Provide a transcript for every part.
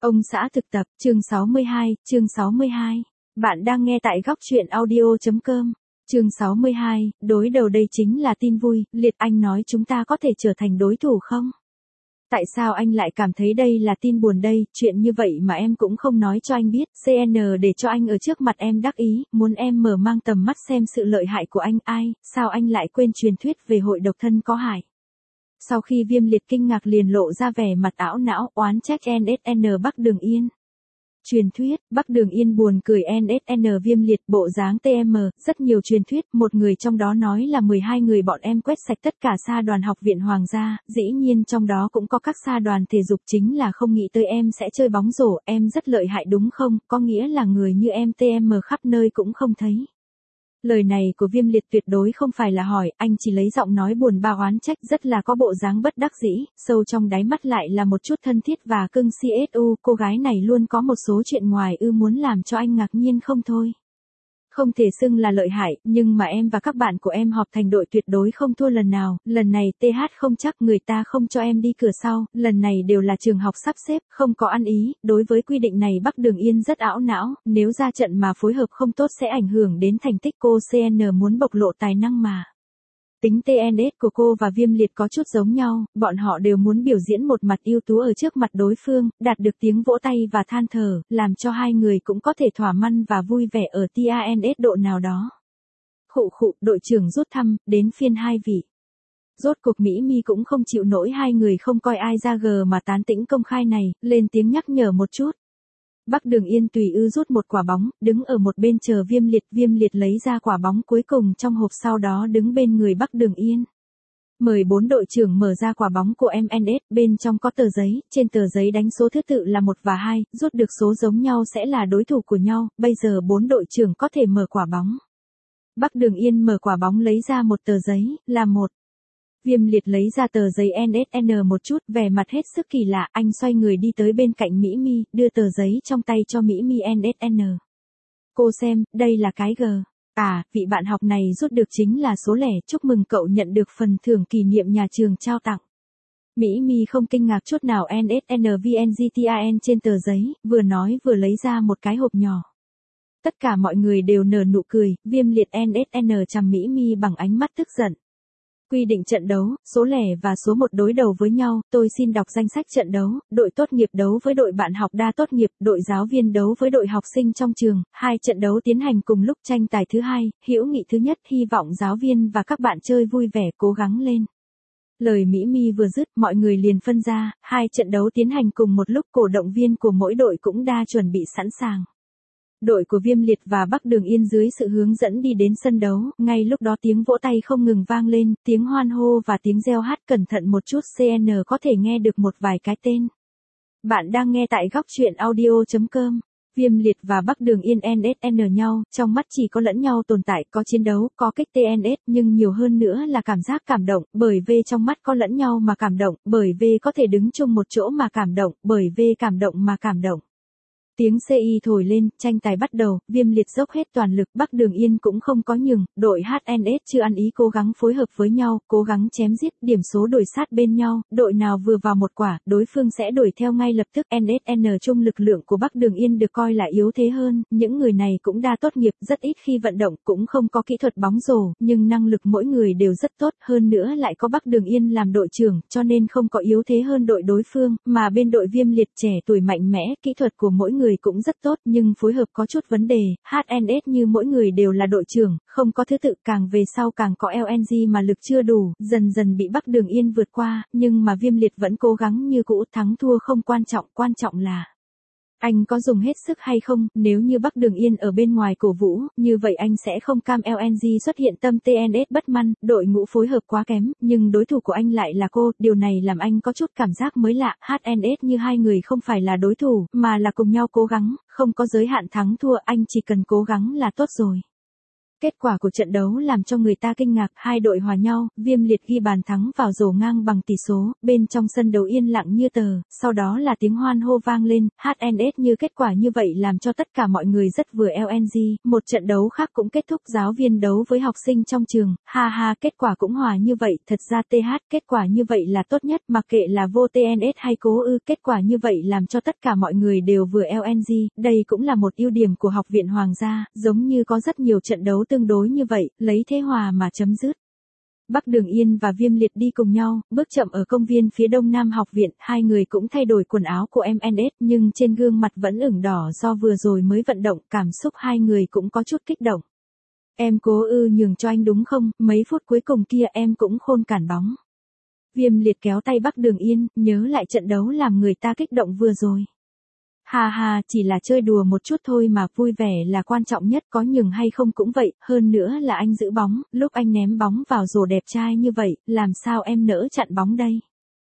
Ông xã thực tập, chương 62, chương 62. Bạn đang nghe tại góc truyện audio.com. Chương 62, đối đầu đây chính là tin vui, Liệt anh nói chúng ta có thể trở thành đối thủ không? Tại sao anh lại cảm thấy đây là tin buồn đây, chuyện như vậy mà em cũng không nói cho anh biết, CN để cho anh ở trước mặt em đắc ý, muốn em mở mang tầm mắt xem sự lợi hại của anh, sao anh lại quên truyền thuyết về hội độc thân có hại? Sau khi Viêm Liệt kinh ngạc liền lộ ra vẻ mặt ảo não, oán trách NSN Bắc Đường Yên. Truyền thuyết, Bắc Đường Yên buồn cười NSN Viêm Liệt bộ dáng TM, rất nhiều truyền thuyết, một người trong đó nói là 12 người bọn em quét sạch tất cả sa đoàn học viện Hoàng gia, dĩ nhiên trong đó cũng có các sa đoàn thể dục, chính là không nghĩ tới em sẽ chơi bóng rổ, em rất lợi hại đúng không, có nghĩa là người như em TM khắp nơi cũng không thấy. Lời này của Viêm Liệt tuyệt đối không phải là hỏi, anh chỉ lấy giọng nói buồn bã oán trách, rất là có bộ dáng bất đắc dĩ, sâu trong đáy mắt lại là một chút thân thiết và cưng CSU, cô gái này luôn có một số chuyện ngoài muốn làm cho anh ngạc nhiên không thôi. Không thể xưng là lợi hại, nhưng mà em và các bạn của em họp thành đội tuyệt đối không thua lần nào, lần này TH không chắc người ta không cho em đi cửa sau, lần này đều là trường học sắp xếp, không có ăn ý, đối với quy định này Bắc Đường Yên rất ảo não, nếu ra trận mà phối hợp không tốt sẽ ảnh hưởng đến thành tích cô CN muốn bộc lộ tài năng mà. Tính TNS của cô và Viêm Liệt có chút giống nhau, bọn họ đều muốn biểu diễn một mặt ưu tú ở trước mặt đối phương, đạt được tiếng vỗ tay và than thở, làm cho hai người cũng có thể thỏa mãn và vui vẻ ở TANS độ nào đó. Đội trưởng rút thăm, đến phiên hai vị. Rốt cuộc Mỹ Mi cũng không chịu nổi hai người không coi ai ra gờ mà tán tỉnh công khai này, lên tiếng nhắc nhở một chút. Bắc Đường Yên tùy rút một quả bóng, đứng ở một bên chờ Viêm Liệt lấy ra quả bóng cuối cùng trong hộp, sau đó đứng bên người Bắc Đường Yên. Mời 4 đội trưởng mở ra quả bóng của MNS, bên trong có tờ giấy, trên tờ giấy đánh số thứ tự là 1 và 2, rút được số giống nhau sẽ là đối thủ của nhau, bây giờ 4 đội trưởng có thể mở quả bóng. Bắc Đường Yên mở quả bóng lấy ra một tờ giấy, là 1. Viêm Liệt lấy ra tờ giấy NSN một chút, vẻ mặt hết sức kỳ lạ, anh xoay người đi tới bên cạnh Mỹ Mi, đưa tờ giấy trong tay cho Mỹ Mi NSN. Cô xem, đây là cái G. Vị bạn học này rút được chính là số lẻ, chúc mừng cậu nhận được phần thưởng kỷ niệm nhà trường trao tặng. Mỹ Mi không kinh ngạc chút nào, NSN VNGTAN trên tờ giấy, vừa nói vừa lấy ra một cái hộp nhỏ. Tất cả mọi người đều nở nụ cười, Viêm Liệt NSN chằm Mỹ Mi bằng ánh mắt tức giận. Quy định trận đấu, số lẻ và số 1 đối đầu với nhau, tôi xin đọc danh sách trận đấu, đội tốt nghiệp đấu với đội bạn học đa tốt nghiệp, đội giáo viên đấu với đội học sinh trong trường, 2 trận đấu tiến hành cùng lúc, tranh tài thứ 2, hữu nghị thứ nhất, hy vọng giáo viên và các bạn chơi vui vẻ, cố gắng lên. Lời Mỹ Mi vừa dứt, mọi người liền phân ra, 2 trận đấu tiến hành cùng một lúc, cổ động viên của mỗi đội cũng đã chuẩn bị sẵn sàng. Đội của Viêm Liệt và Bắc Đường Yên dưới sự hướng dẫn đi đến sân đấu, ngay lúc đó tiếng vỗ tay không ngừng vang lên, tiếng hoan hô và tiếng reo hát, cẩn thận một chút CN có thể nghe được một vài cái tên. Bạn đang nghe tại góc truyện audio.com. Viêm Liệt và Bắc Đường Yên NSN nhau, trong mắt chỉ có lẫn nhau tồn tại, có chiến đấu, có kích TNS, nhưng nhiều hơn nữa là cảm giác cảm động, bởi vì trong mắt có lẫn nhau mà cảm động, bởi vì có thể đứng chung một chỗ mà cảm động, bởi vì cảm động mà cảm động. Tiếng CI thổi lên, tranh tài bắt đầu, Viêm Liệt dốc hết toàn lực, Bắc Đường Yên cũng không có nhường, đội HNS chưa ăn ý cố gắng phối hợp với nhau, cố gắng chém giết, điểm số đổi sát bên nhau, đội nào vừa vào một quả, đối phương sẽ đuổi theo ngay lập tức. NSN chung lực lượng của Bắc Đường Yên được coi là yếu thế hơn, những người này cũng đa tốt nghiệp, rất ít khi vận động, cũng không có kỹ thuật bóng rổ, nhưng năng lực mỗi người đều rất tốt, hơn nữa lại có Bắc Đường Yên làm đội trưởng, cho nên không có yếu thế hơn đội đối phương, mà bên đội Viêm Liệt trẻ tuổi mạnh mẽ, kỹ thuật của mỗi người cũng rất tốt, nhưng phối hợp có chút vấn đề, HNS như mỗi người đều là đội trưởng, không có thứ tự, càng về sau càng có LNG mà lực chưa đủ, dần dần bị Bắc Đường Yên vượt qua, nhưng mà Viêm Liệt vẫn cố gắng như cũ, thắng thua không quan trọng là anh có dùng hết sức hay không, nếu như Bắc Đường Yên ở bên ngoài cổ vũ, như vậy anh sẽ không cam LNG xuất hiện tâm TNS bất mãn, đội ngũ phối hợp quá kém, nhưng đối thủ của anh lại là cô, điều này làm anh có chút cảm giác mới lạ, HNS như hai người không phải là đối thủ, mà là cùng nhau cố gắng, không có giới hạn thắng thua, anh chỉ cần cố gắng là tốt rồi. Kết quả của trận đấu làm cho người ta kinh ngạc, hai đội hòa nhau, Viêm Liệt ghi bàn thắng vào rổ ngang bằng tỷ số, bên trong sân đấu yên lặng như tờ, sau đó là tiếng hoan hô vang lên, HNS như kết quả như vậy làm cho tất cả mọi người rất vừa LNG, một trận đấu khác cũng kết thúc giáo viên đấu với học sinh trong trường, ha ha kết quả cũng hòa như vậy, thật ra TH kết quả như vậy là tốt nhất, mặc kệ là vô TNS hay cố ư, kết quả như vậy làm cho tất cả mọi người đều vừa LNG, đây cũng là một ưu điểm của Học viện Hoàng gia, giống như có rất nhiều trận đấu tương đối như vậy, lấy thế hòa mà chấm dứt. Bắc Đường Yên và Viêm Liệt đi cùng nhau, bước chậm ở công viên phía đông nam học viện, hai người cũng thay đổi quần áo của MNS, nhưng trên gương mặt vẫn ửng đỏ do vừa rồi mới vận động, cảm xúc hai người cũng có chút kích động. Em cố ư nhường cho anh đúng không, mấy phút cuối cùng kia em cũng khôn cản bóng. Viêm Liệt kéo tay Bắc Đường Yên, nhớ lại trận đấu làm người ta kích động vừa rồi. Ha ha, chỉ là chơi đùa một chút thôi mà, vui vẻ là quan trọng nhất, có nhường hay không cũng vậy, hơn nữa là anh giữ bóng, lúc anh ném bóng vào rổ đẹp trai như vậy, làm sao em nỡ chặn bóng đây?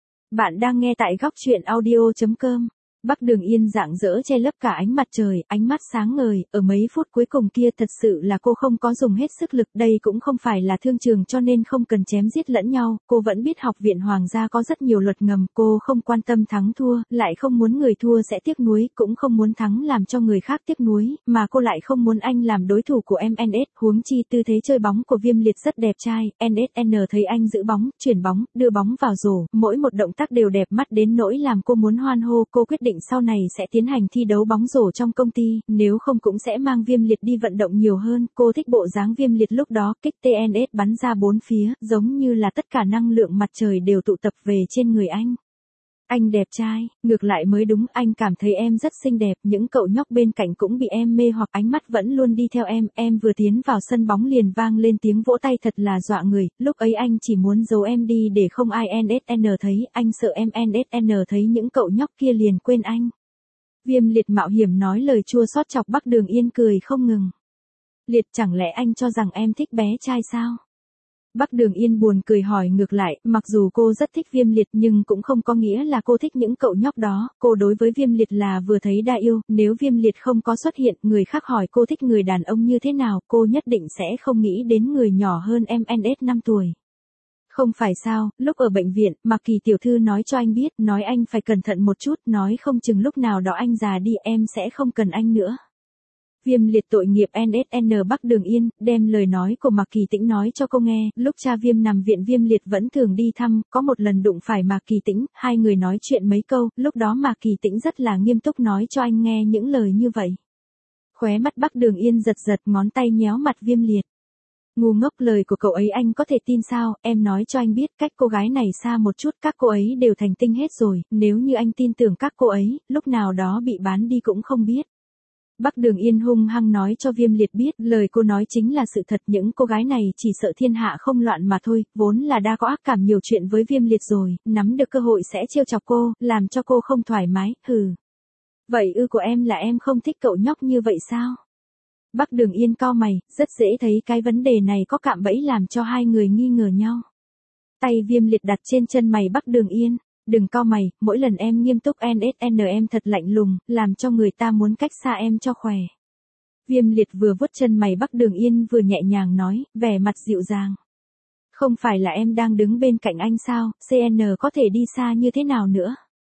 Bạn đang nghe tại góc truyện audio.com. Bắc Đường Yên rạng rỡ che lấp cả ánh mặt trời, ánh mắt sáng ngời, ở mấy phút cuối cùng kia thật sự là cô không có dùng hết sức lực, đây cũng không phải là thương trường cho nên không cần chém giết lẫn nhau, cô vẫn biết Học viện Hoàng gia có rất nhiều luật ngầm, cô không quan tâm thắng thua, lại không muốn người thua sẽ tiếc nuối, cũng không muốn thắng làm cho người khác tiếc nuối, mà cô lại không muốn anh làm đối thủ của MNS, huống chi tư thế chơi bóng của Viêm Liệt rất đẹp trai, NSN thấy anh giữ bóng, chuyển bóng, đưa bóng vào rổ, mỗi một động tác đều đẹp mắt đến nỗi làm cô muốn hoan hô, cô quyết định sau này sẽ tiến hành thi đấu bóng rổ trong công ty, nếu không cũng sẽ mang Viêm Liệt đi vận động nhiều hơn, cô thích bộ dáng Viêm Liệt lúc đó, kích TNS bắn ra bốn phía, giống như là tất cả năng lượng mặt trời đều tụ tập về trên người anh. Anh đẹp trai, ngược lại mới đúng, anh cảm thấy em rất xinh đẹp, những cậu nhóc bên cạnh cũng bị em mê hoặc ánh mắt vẫn luôn đi theo em vừa tiến vào sân bóng liền vang lên tiếng vỗ tay thật là dọa người, lúc ấy anh chỉ muốn giấu em đi để không ai NSN thấy, anh sợ em NSN thấy những cậu nhóc kia liền quên anh. Viêm Liệt mạo hiểm nói lời chua xót chọc Bắc Đường Yên cười không ngừng. Liệt chẳng lẽ anh cho rằng em thích bé trai sao? Bắc Đường Yên buồn cười hỏi ngược lại, mặc dù cô rất thích Viêm Liệt nhưng cũng không có nghĩa là cô thích những cậu nhóc đó, cô đối với Viêm Liệt là vừa thấy đã yêu, nếu Viêm Liệt không có xuất hiện, người khác hỏi cô thích người đàn ông như thế nào, cô nhất định sẽ không nghĩ đến người nhỏ hơn em NS 5 tuổi. Không phải sao, lúc ở bệnh viện, Mạc Kỳ tiểu thư nói cho anh biết, nói anh phải cẩn thận một chút, nói không chừng lúc nào đó anh già đi em sẽ không cần anh nữa. Viêm Liệt tội nghiệp NSN Bắc Đường Yên, đem lời nói của Mạc Kỳ Tĩnh nói cho cô nghe, lúc cha Viêm nằm viện Viêm Liệt vẫn thường đi thăm, có một lần đụng phải Mạc Kỳ Tĩnh, hai người nói chuyện mấy câu, lúc đó Mạc Kỳ Tĩnh rất là nghiêm túc nói cho anh nghe những lời như vậy. Khóe mắt Bắc Đường Yên giật giật, ngón tay nhéo mặt Viêm Liệt. Ngu ngốc, lời của cậu ấy anh có thể tin sao, em nói cho anh biết cách cô gái này xa một chút, các cô ấy đều thành tinh hết rồi, nếu như anh tin tưởng các cô ấy, lúc nào đó bị bán đi cũng không biết. Bắc Đường Yên hung hăng nói cho Viêm Liệt biết, lời cô nói chính là sự thật, những cô gái này chỉ sợ thiên hạ không loạn mà thôi, vốn là đã có ác cảm nhiều chuyện với Viêm Liệt rồi, nắm được cơ hội sẽ trêu chọc cô, làm cho cô không thoải mái, hừ. Vậy ư của em là em không thích cậu nhóc như vậy sao? Bắc Đường Yên cau mày, rất dễ thấy cái vấn đề này có cạm bẫy làm cho hai người nghi ngờ nhau. Tay Viêm Liệt đặt trên chân mày Bắc Đường Yên. Đừng cau mày, mỗi lần em nghiêm túc NSN em thật lạnh lùng, làm cho người ta muốn cách xa em cho khỏe. Viêm Liệt vừa vuốt chân mày Bắc Đường Yên vừa nhẹ nhàng nói, vẻ mặt dịu dàng. Không phải là em đang đứng bên cạnh anh sao, CN có thể đi xa như thế nào nữa?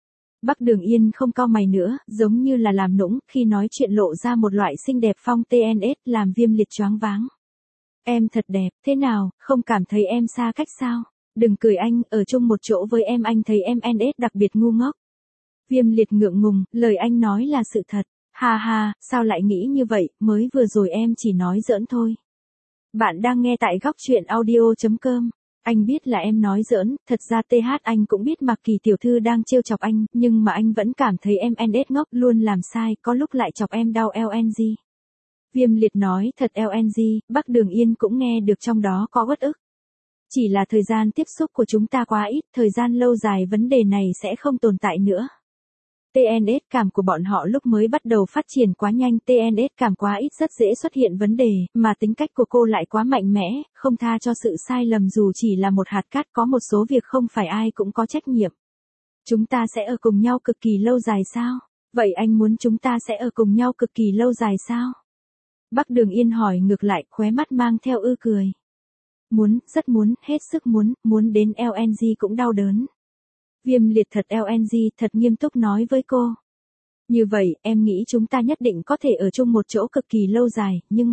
Bắc Đường Yên không cau mày nữa, giống như là làm nũng, khi nói chuyện lộ ra một loại xinh đẹp phong TNS, làm Viêm Liệt choáng váng. Em thật đẹp, thế nào, không cảm thấy em xa cách sao? Đừng cười anh, ở chung một chỗ với em anh thấy em NS đặc biệt ngu ngốc. Viêm Liệt ngượng ngùng, lời anh nói là sự thật. Ha ha, sao lại nghĩ như vậy, mới vừa rồi em chỉ nói giỡn thôi. Bạn đang nghe tại góc truyện audio.com. Anh biết là em nói giỡn, thật ra TH anh cũng biết Mạc Kỳ tiểu thư đang trêu chọc anh, nhưng mà anh vẫn cảm thấy em NS ngốc, luôn làm sai, có lúc lại chọc em đau LNG. Viêm Liệt nói thật LNG, Bắc Đường Yên cũng nghe được trong đó có uất ức. Chỉ là thời gian tiếp xúc của chúng ta quá ít, thời gian lâu dài vấn đề này sẽ không tồn tại nữa. TNS cảm của bọn họ lúc mới bắt đầu phát triển quá nhanh, TNS cảm quá ít rất dễ xuất hiện vấn đề, mà tính cách của cô lại quá mạnh mẽ, không tha cho sự sai lầm dù chỉ là một hạt cát, có một số việc không phải ai cũng có trách nhiệm. Chúng ta sẽ ở cùng nhau cực kỳ lâu dài sao? Vậy anh muốn chúng ta sẽ ở cùng nhau cực kỳ lâu dài sao? Bắc Đường Yên hỏi ngược lại, khóe mắt mang theo cười. Muốn, rất muốn, hết sức muốn đến LNG cũng đau đớn. Viêm liệt thật LNG thật nghiêm túc nói với cô. Như vậy, em nghĩ chúng ta nhất định có thể ở chung một chỗ cực kỳ lâu dài, nhưng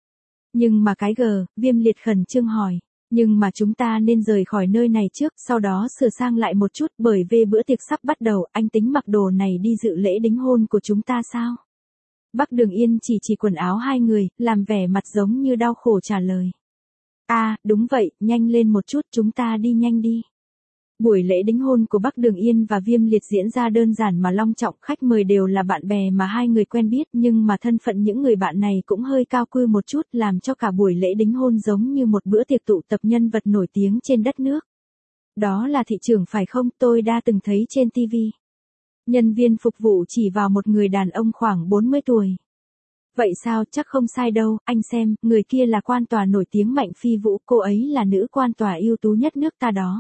mà cái Viêm liệt khẩn trương hỏi. Nhưng mà chúng ta nên rời khỏi nơi này trước, sau đó sửa sang lại một chút, bởi vì bữa tiệc sắp bắt đầu, anh tính mặc đồ này đi dự lễ đính hôn của chúng ta sao? Bắc Đường Yên chỉ quần áo hai người, làm vẻ mặt giống như đau khổ trả lời. Đúng vậy, nhanh lên một chút, chúng ta đi nhanh đi. Buổi lễ đính hôn của Bắc Đường Yên và Viêm Liệt diễn ra đơn giản mà long trọng, khách mời đều là bạn bè mà hai người quen biết, nhưng mà thân phận những người bạn này cũng hơi cao quý một chút, làm cho cả buổi lễ đính hôn giống như một bữa tiệc tụ tập nhân vật nổi tiếng trên đất nước. Đó là thị trưởng phải không, tôi đã từng thấy trên TV. Nhân viên phục vụ chỉ vào một người đàn ông khoảng 40 tuổi. Vậy sao, chắc không sai đâu, anh xem, người kia là quan tòa nổi tiếng Mạnh Phi Vũ, cô ấy là nữ quan tòa ưu tú nhất nước ta đó.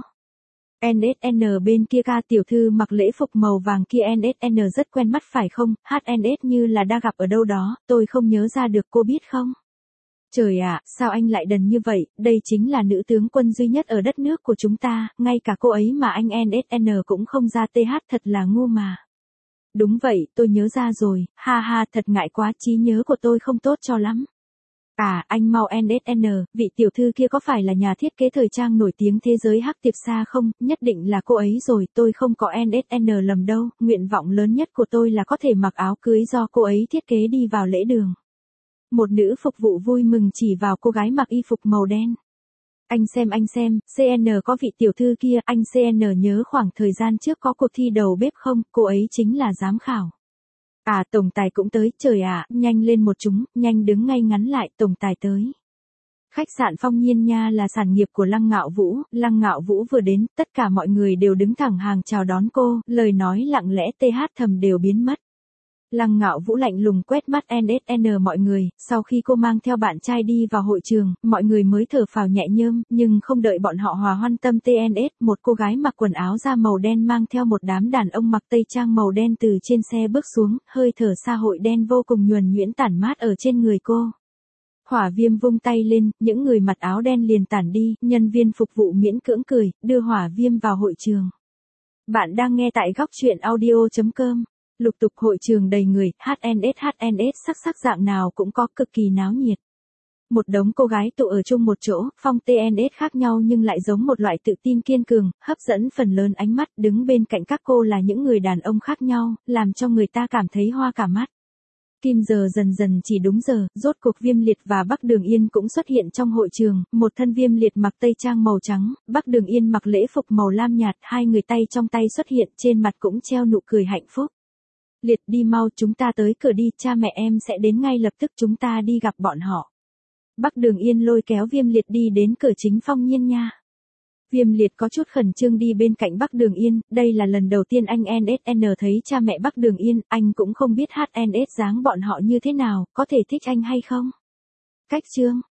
NSN bên kia ca tiểu thư mặc lễ phục màu vàng kia NSN rất quen mắt phải không, HNS như là đã gặp ở đâu đó, tôi không nhớ ra được, cô biết không? Trời ạ, sao anh lại đần như vậy, đây chính là nữ tướng quân duy nhất ở đất nước của chúng ta, ngay cả cô ấy mà anh NSN cũng không ra TH, thật là ngu mà. Đúng vậy, tôi nhớ ra rồi, ha, thật ngại quá, trí nhớ của tôi không tốt cho lắm. Anh mau NSN, vị tiểu thư kia có phải là nhà thiết kế thời trang nổi tiếng thế giới Hắc Tiệp Sa không, nhất định là cô ấy rồi, tôi không có NSN lầm đâu, nguyện vọng lớn nhất của tôi là có thể mặc áo cưới do cô ấy thiết kế đi vào lễ đường. Một nữ phục vụ vui mừng chỉ vào cô gái mặc y phục màu đen. Anh xem, CN có vị tiểu thư kia, anh CN nhớ khoảng thời gian trước có cuộc thi đầu bếp không, cô ấy chính là giám khảo. Tổng tài cũng tới, trời ạ, nhanh lên một chúng, nhanh đứng ngay ngắn lại, tổng tài tới. Khách sạn Phong Nhiên Nha là sản nghiệp của Lăng Ngạo Vũ vừa đến, tất cả mọi người đều đứng thẳng hàng chào đón cô, lời nói lặng lẽ thầm đều biến mất. Lăng Ngạo Vũ lạnh lùng quét mắt NSN mọi người, sau khi cô mang theo bạn trai đi vào hội trường, mọi người mới thở phào nhẹ nhõm, nhưng không đợi bọn họ hòa hoan tâm TNS, một cô gái mặc quần áo da màu đen mang theo một đám đàn ông mặc tây trang màu đen từ trên xe bước xuống, hơi thở xã hội đen vô cùng nhuần nhuyễn tản mát ở trên người cô. Hỏa Viêm vung tay lên, những người mặc áo đen liền tản đi, nhân viên phục vụ miễn cưỡng cười, đưa Hỏa Viêm vào hội trường. Bạn đang nghe tại góc truyện audio.com. Lục tục hội trường đầy người, HNS sắc dạng nào cũng có, cực kỳ náo nhiệt. Một đống cô gái tụ ở chung một chỗ, phong TNS khác nhau nhưng lại giống một loại tự tin kiên cường, hấp dẫn phần lớn ánh mắt, đứng bên cạnh các cô là những người đàn ông khác nhau, làm cho người ta cảm thấy hoa cả mắt. Kim giờ dần chỉ đúng giờ, rốt cuộc Viêm Liệt và Bắc Đường Yên cũng xuất hiện trong hội trường, một thân Viêm Liệt mặc tây trang màu trắng, Bắc Đường Yên mặc lễ phục màu lam nhạt, hai người tay trong tay xuất hiện, trên mặt cũng treo nụ cười hạnh phúc. Liệt đi mau, chúng ta tới cửa đi, cha mẹ em sẽ đến ngay lập tức, chúng ta đi gặp bọn họ. Bắc Đường Yên lôi kéo Viêm Liệt đi đến cửa chính Phong Nhiên Nha. Viêm Liệt có chút khẩn trương đi bên cạnh Bắc Đường Yên, đây là lần đầu tiên anh NSN thấy cha mẹ Bắc Đường Yên, anh cũng không biết HNS dáng bọn họ như thế nào, có thể thích anh hay không. Cách chương